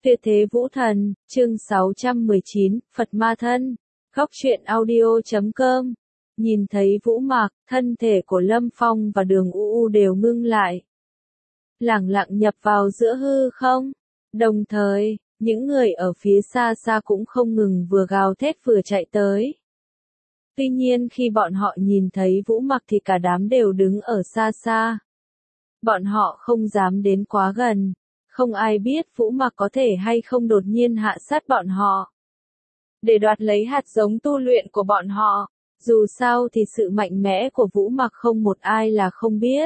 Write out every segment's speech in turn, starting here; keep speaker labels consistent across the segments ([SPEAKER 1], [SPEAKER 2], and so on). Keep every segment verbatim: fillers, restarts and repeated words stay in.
[SPEAKER 1] Tuyệt thế vũ thần, chương sáu trăm mười chín, Phật ma thân, góc truyện audio chấm com. Nhìn thấy Vũ Mạc, thân thể của Lâm Phong và Đường U U đều ngưng lại. Lẳng lặng nhập vào giữa hư không. Đồng thời, những người ở phía xa xa cũng không ngừng vừa gào thét vừa chạy tới. Tuy nhiên khi bọn họ nhìn thấy Vũ Mạc thì cả đám đều đứng ở xa xa. Bọn họ không dám đến quá gần. Không ai biết Vũ Mạc có thể hay không đột nhiên hạ sát bọn họ. Để đoạt lấy hạt giống tu luyện của bọn họ. Dù sao thì sự mạnh mẽ của Vũ Mạc không một ai là không biết.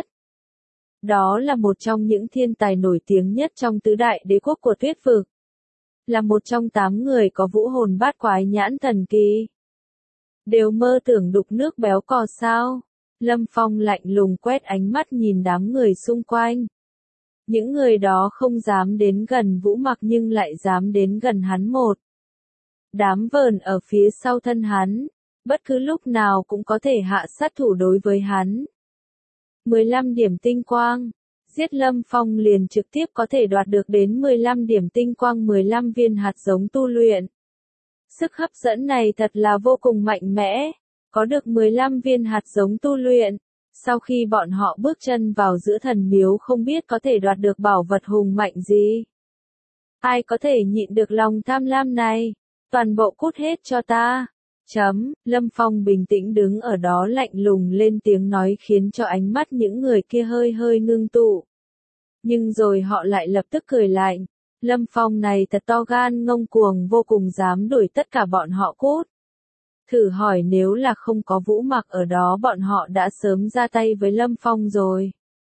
[SPEAKER 1] Đó là một trong những thiên tài nổi tiếng nhất trong tứ đại đế quốc của Tuyết Vực. Là một trong tám người có vũ hồn bát quái nhãn thần kỳ. Đều mơ tưởng đục nước béo cò sao. Lâm Phong lạnh lùng quét ánh mắt nhìn đám người xung quanh. Những người đó không dám đến gần Vũ Mạc nhưng lại dám đến gần hắn một. Đám vờn ở phía sau thân hắn, bất cứ lúc nào cũng có thể hạ sát thủ đối với hắn. mười lăm điểm tinh quang, giết Lâm Phong liền trực tiếp có thể đoạt được đến mười lăm điểm tinh quang mười lăm viên hạt giống tu luyện. Sức hấp dẫn này thật là vô cùng mạnh mẽ, có được mười lăm viên hạt giống tu luyện. Sau khi bọn họ bước chân vào giữa thần miếu không biết có thể đoạt được bảo vật hùng mạnh gì. Ai có thể nhịn được lòng tham lam này? Toàn bộ cút hết cho ta. Chấm, Lâm Phong bình tĩnh đứng ở đó lạnh lùng lên tiếng nói khiến cho ánh mắt những người kia hơi hơi ngưng tụ. Nhưng rồi họ lại lập tức cười lạnh. Lâm Phong này thật to gan ngông cuồng vô cùng dám đuổi tất cả bọn họ cút. Thử hỏi nếu là không có Vũ Mạc ở đó bọn họ đã sớm ra tay với Lâm Phong rồi.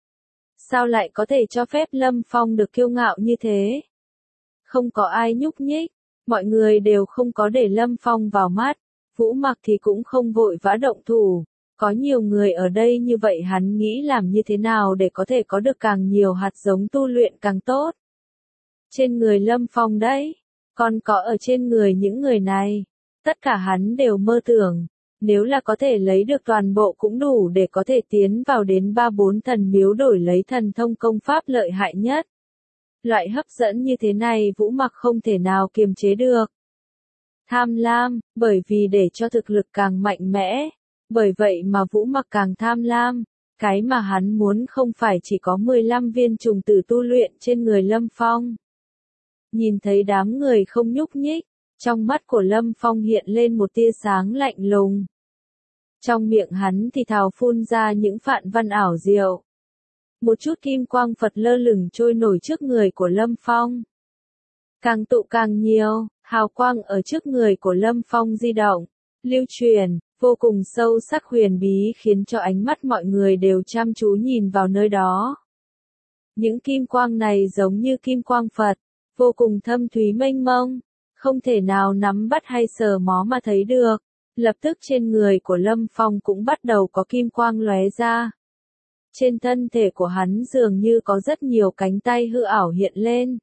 [SPEAKER 1] Sao lại có thể cho phép Lâm Phong được kiêu ngạo như thế? Không có ai nhúc nhích, mọi người đều không có để Lâm Phong vào mắt, Vũ Mạc thì cũng không vội vã động thủ. Có nhiều người ở đây như vậy hắn nghĩ làm như thế nào để có thể có được càng nhiều hạt giống tu luyện càng tốt. Trên người Lâm Phong đấy, còn có ở trên người những người này. Tất cả hắn đều mơ tưởng, nếu là có thể lấy được toàn bộ cũng đủ để có thể tiến vào đến ba bốn thần miếu đổi lấy thần thông công pháp lợi hại nhất. Loại hấp dẫn như thế này Vũ Mạc không thể nào kiềm chế được. Tham lam, bởi vì để cho thực lực càng mạnh mẽ, bởi vậy mà Vũ Mạc càng tham lam, cái mà hắn muốn không phải chỉ có mười lăm viên trùng tử tu luyện trên người Lâm Phong. Nhìn thấy đám người không nhúc nhích, trong mắt của Lâm Phong hiện lên một tia sáng lạnh lùng. Trong miệng hắn thì thào phun ra những phạn văn ảo diệu. Một chút kim quang Phật lơ lửng trôi nổi trước người của Lâm Phong. Càng tụ càng nhiều, hào quang ở trước người của Lâm Phong di động, lưu truyền, vô cùng sâu sắc huyền bí khiến cho ánh mắt mọi người đều chăm chú nhìn vào nơi đó. Những kim quang này giống như kim quang Phật, vô cùng thâm thúy mênh mông. Không thể nào nắm bắt hay sờ mó mà thấy được. Lập tức trên người của Lâm Phong cũng bắt đầu có kim quang lóe ra. Trên thân thể của hắn dường như có rất nhiều cánh tay hư ảo hiện lên.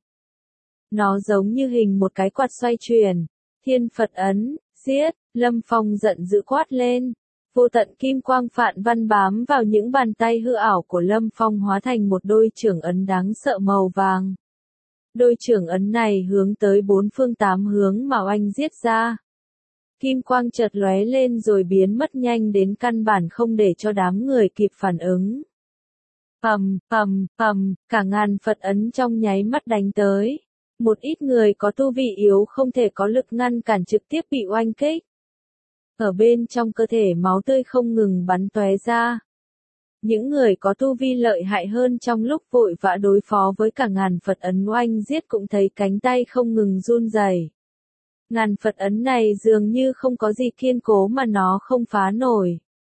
[SPEAKER 1] Nó giống như hình một cái quạt xoay chuyển. Thiên Phật ấn, giết, Lâm Phong giận dữ quát lên. Vô tận kim quang phạn văn bám vào những bàn tay hư ảo của Lâm Phong hóa thành một đôi chưởng ấn đáng sợ màu vàng. Đôi chưởng ấn này hướng tới bốn phương tám hướng mà oanh giết ra. Kim quang chợt lóe lên rồi biến mất nhanh đến căn bản không để cho đám người kịp phản ứng. Pầm, pầm, pầm, cả ngàn Phật ấn trong nháy mắt đánh tới. Một ít người có tu vị yếu không thể có lực ngăn cản trực tiếp bị oanh kích. Ở bên trong cơ thể máu tươi không ngừng bắn tóe ra. Những người có tu vi lợi hại hơn trong lúc vội vã đối phó với cả ngàn Phật ấn oanh giết cũng thấy cánh tay không ngừng run rẩy. Ngàn Phật ấn này dường như không có gì kiên cố mà nó không phá nổi.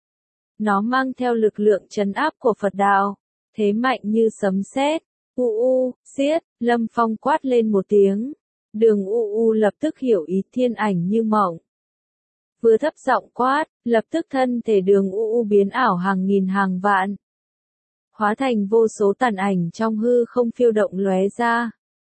[SPEAKER 1] Nó mang theo lực lượng trấn áp của Phật đạo, thế mạnh như sấm sét. U u, giết, Lâm Phong quát lên một tiếng. Đường U U lập tức hiểu ý thiên ảnh như mộng. Vừa thấp giọng quát, lập tức thân thể Đường U U biến ảo hàng nghìn hàng vạn. Hóa thành vô số tàn ảnh trong hư không phiêu động lóe ra.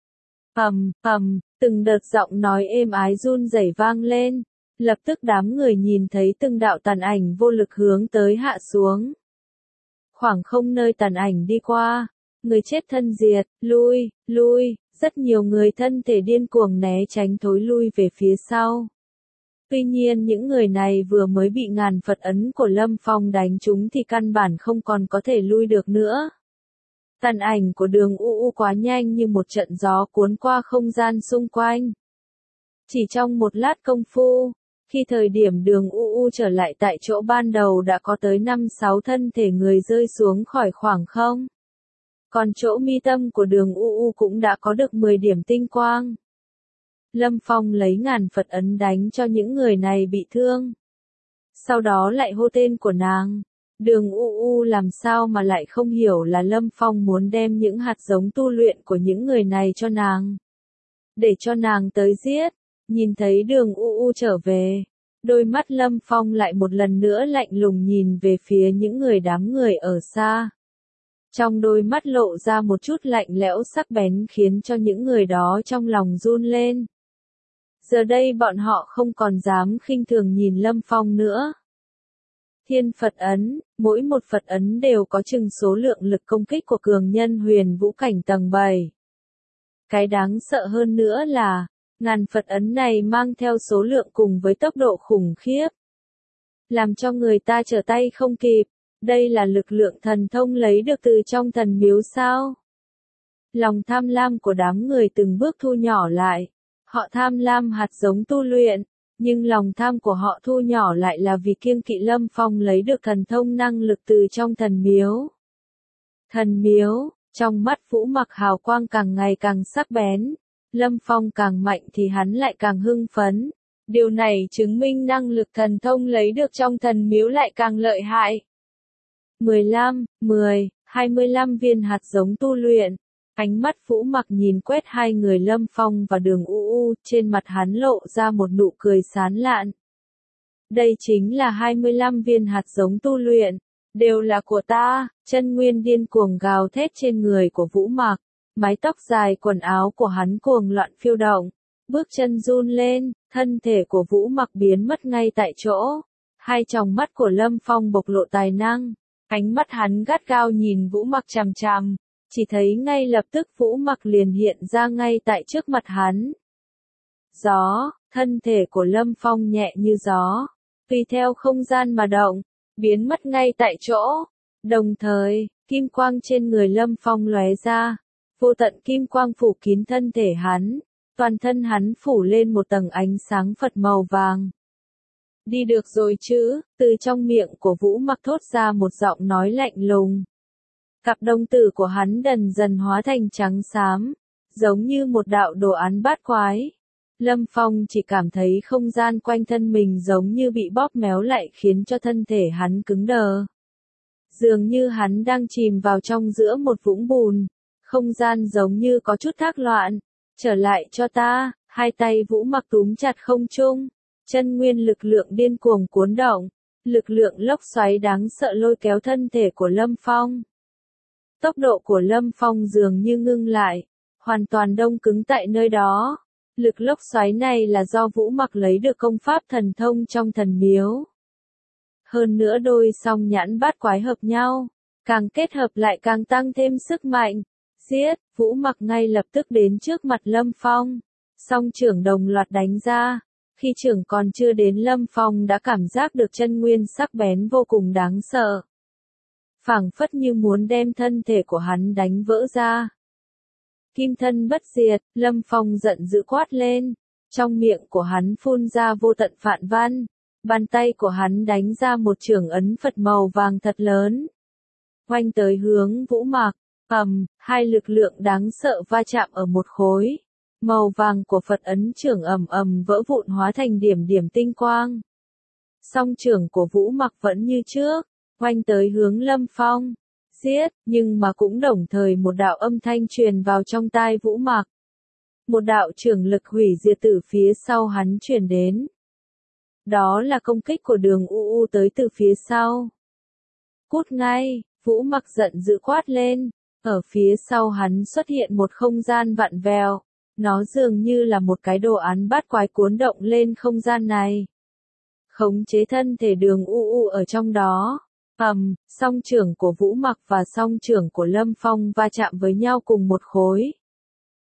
[SPEAKER 1] Pầm, pầm, từng đợt giọng nói êm ái run rẩy vang lên. Lập tức đám người nhìn thấy từng đạo tàn ảnh vô lực hướng tới hạ xuống. Khoảng không nơi tàn ảnh đi qua. Người chết thân diệt, lui, lui, Rất nhiều người thân thể điên cuồng né tránh thối lui về phía sau. Tuy nhiên những người này vừa mới bị ngàn Phật ấn của Lâm Phong đánh trúng thì căn bản không còn có thể lui được nữa. Tàn ảnh của Đường U U quá nhanh như một trận gió cuốn qua không gian xung quanh. Chỉ trong một lát công phu, khi thời điểm Đường U U trở lại tại chỗ ban đầu đã có tới năm sáu thân thể người rơi xuống khỏi khoảng không. Còn chỗ mi tâm của Đường U U cũng đã có được mười điểm tinh quang. Lâm Phong lấy ngàn Phật ấn đánh cho những người này bị thương. Sau đó lại hô tên của nàng. Đường U U làm sao mà lại không hiểu là Lâm Phong muốn đem những hạt giống tu luyện của những người này cho nàng. Để cho nàng tới giết. Nhìn thấy Đường U U trở về. Đôi mắt Lâm Phong lại một lần nữa lạnh lùng nhìn về phía những người đám người ở xa. Trong đôi mắt lộ ra một chút lạnh lẽo sắc bén khiến cho những người đó trong lòng run lên. Giờ đây bọn họ không còn dám khinh thường nhìn Lâm Phong nữa. Thiên Phật ấn, mỗi một Phật ấn đều có chừng số lượng lực công kích của cường nhân huyền vũ cảnh tầng bảy. Cái đáng sợ hơn nữa là, ngàn Phật ấn này mang theo số lượng cùng với tốc độ khủng khiếp. Làm cho người ta trở tay không kịp, đây là lực lượng thần thông lấy được từ trong thần miếu sao? Lòng tham lam của đám người từng bước thu nhỏ lại. Họ tham lam hạt giống tu luyện, nhưng lòng tham của họ thu nhỏ lại là vì kiêng kỵ Lâm Phong lấy được thần thông năng lực từ trong thần miếu. Thần miếu, trong mắt Vũ Mặc hào quang càng ngày càng sắc bén, Lâm Phong càng mạnh thì hắn lại càng hưng phấn. Điều này chứng minh năng lực thần thông lấy được trong thần miếu lại càng lợi hại. mười lăm, mười, hai mươi lăm viên hạt giống tu luyện. Ánh mắt Vũ Mặc nhìn quét hai người Lâm Phong và Đường U U, trên mặt hắn lộ ra một nụ cười sán lạn. Đây chính là hai mươi lăm viên hạt giống tu luyện, đều là của ta. Chân nguyên điên cuồng gào thét trên người của Vũ Mặc, mái tóc dài quần áo của hắn cuồng loạn phiêu động, bước chân run lên, thân thể của Vũ Mặc biến mất ngay tại chỗ. Hai tròng mắt của Lâm Phong bộc lộ tài năng, ánh mắt hắn gắt gao nhìn Vũ Mặc chằm chằm. Chỉ thấy ngay lập tức Vũ Mặc liền hiện ra ngay tại trước mặt hắn. Gió, thân thể của Lâm Phong nhẹ như gió, tùy theo không gian mà động, biến mất ngay tại chỗ. Đồng thời, kim quang trên người Lâm Phong lóe ra, vô tận kim quang phủ kín thân thể hắn, toàn thân hắn phủ lên một tầng ánh sáng Phật màu vàng. Đi được rồi chứ, từ trong miệng của Vũ Mặc thốt ra một giọng nói lạnh lùng. Cặp đồng tử của hắn dần dần hóa thành trắng xám, giống như một đạo đồ án bát quái. Lâm Phong chỉ cảm thấy không gian quanh thân mình giống như bị bóp méo lại khiến cho thân thể hắn cứng đờ. Dường như hắn đang chìm vào trong giữa một vũng bùn, không gian giống như có chút thác loạn. Trở lại cho ta, hai tay Vũ Mặc túm chặt không trung, chân nguyên lực lượng điên cuồng cuốn động, lực lượng lốc xoáy đáng sợ lôi kéo thân thể của Lâm Phong. Tốc độ của Lâm Phong dường như ngưng lại, hoàn toàn đông cứng tại nơi đó. Lực lốc xoáy này là do Vũ Mặc lấy được công pháp thần thông trong thần miếu. Hơn nữa đôi song nhãn bát quái hợp nhau, càng kết hợp lại càng tăng thêm sức mạnh. Giết, Vũ Mặc ngay lập tức đến trước mặt Lâm Phong. Song trưởng đồng loạt đánh ra. Khi trưởng còn chưa đến Lâm Phong đã cảm giác được chân nguyên sắc bén vô cùng đáng sợ. Phảng phất như muốn đem thân thể của hắn đánh vỡ ra. Kim thân bất diệt, Lâm Phong giận dữ quát lên. Trong miệng của hắn phun ra vô tận phạn văn. Bàn tay của hắn đánh ra một chưởng ấn Phật màu vàng thật lớn. Oanh tới hướng Vũ Mặc, ầm, hai lực lượng đáng sợ va chạm ở một khối. Màu vàng của Phật ấn chưởng ầm ầm vỡ vụn hóa thành điểm điểm tinh quang. Song chưởng của Vũ Mặc vẫn như trước. Oanh tới hướng Lâm Phong, giết, nhưng mà cũng đồng thời một đạo âm thanh truyền vào trong tai Vũ Mặc. Một đạo chưởng lực hủy diệt từ phía sau hắn truyền đến. Đó là công kích của Đường U U tới từ phía sau. Cút ngay, Vũ Mặc giận dữ quát lên, ở phía sau hắn xuất hiện một không gian vặn vẹo, nó dường như là một cái đồ án bát quái cuốn động lên không gian này. Khống chế thân thể Đường U U ở trong đó. Ầm, song trưởng của Vũ Mặc và song trưởng của Lâm Phong va chạm với nhau cùng một khối.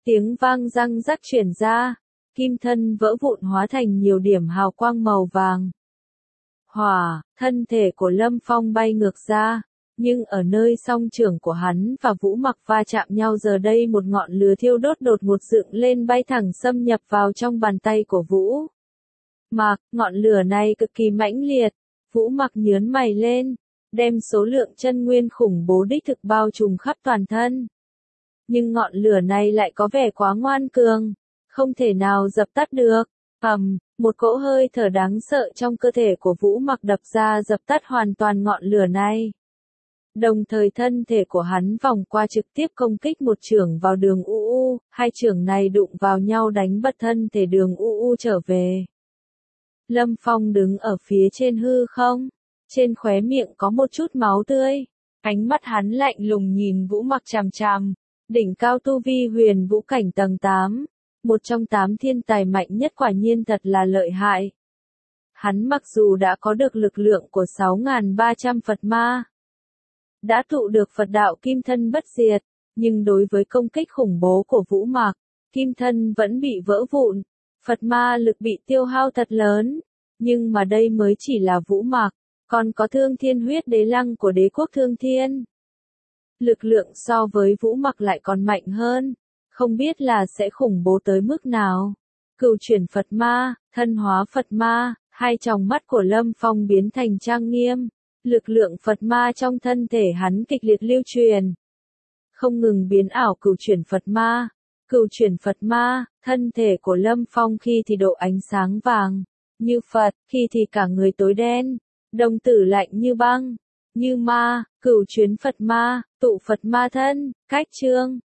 [SPEAKER 1] Tiếng vang răng rắc truyền ra, kim thân vỡ vụn hóa thành nhiều điểm hào quang màu vàng. Hỏa, thân thể của Lâm Phong bay ngược ra, nhưng ở nơi song trưởng của hắn và Vũ Mặc va chạm nhau giờ đây một ngọn lửa thiêu đốt đột ngột dựng lên bay thẳng xâm nhập vào trong bàn tay của Vũ Mặc. Ngọn lửa này cực kỳ mãnh liệt, Vũ Mặc nhướng mày lên, đem số lượng chân nguyên khủng bố đích thực bao trùm khắp toàn thân. Nhưng ngọn lửa này lại có vẻ quá ngoan cường, không thể nào dập tắt được. Ầm, một cỗ hơi thở đáng sợ trong cơ thể của Vũ Mặc đập ra dập tắt hoàn toàn ngọn lửa này. Đồng thời thân thể của hắn vòng qua trực tiếp công kích một chưởng vào Đường U U, hai chưởng này đụng vào nhau đánh bật thân thể Đường U U trở về. Lâm Phong đứng ở phía trên hư không, trên khóe miệng có một chút máu tươi, ánh mắt hắn lạnh lùng nhìn Vũ Mặc chằm chằm, đỉnh cao tu vi huyền vũ cảnh tầng tám, một trong tám thiên tài mạnh nhất quả nhiên thật là lợi hại. Hắn mặc dù đã có được lực lượng của sáu nghìn ba trăm Phật ma, đã tụ được Phật đạo kim thân bất diệt, nhưng đối với công kích khủng bố của Vũ Mặc, kim thân vẫn bị vỡ vụn, Phật ma lực bị tiêu hao thật lớn, nhưng mà đây mới chỉ là Vũ Mặc, còn có Thương Thiên huyết đế lăng của đế quốc Thương Thiên. Lực lượng so với Vũ Mặc lại còn mạnh hơn, không biết là sẽ khủng bố tới mức nào. Cửu chuyển Phật ma, thân hóa Phật ma, hai tròng mắt của Lâm Phong biến thành trang nghiêm, lực lượng Phật ma trong thân thể hắn kịch liệt lưu truyền, không ngừng biến ảo cửu chuyển Phật ma. Cửu chuyển Phật ma, thân thể của Lâm Phong khi thì độ ánh sáng vàng, như Phật, khi thì cả người tối đen, đồng tử lạnh như băng, như ma. Cửu chuyển Phật ma, tụ Phật ma thân, cách chương.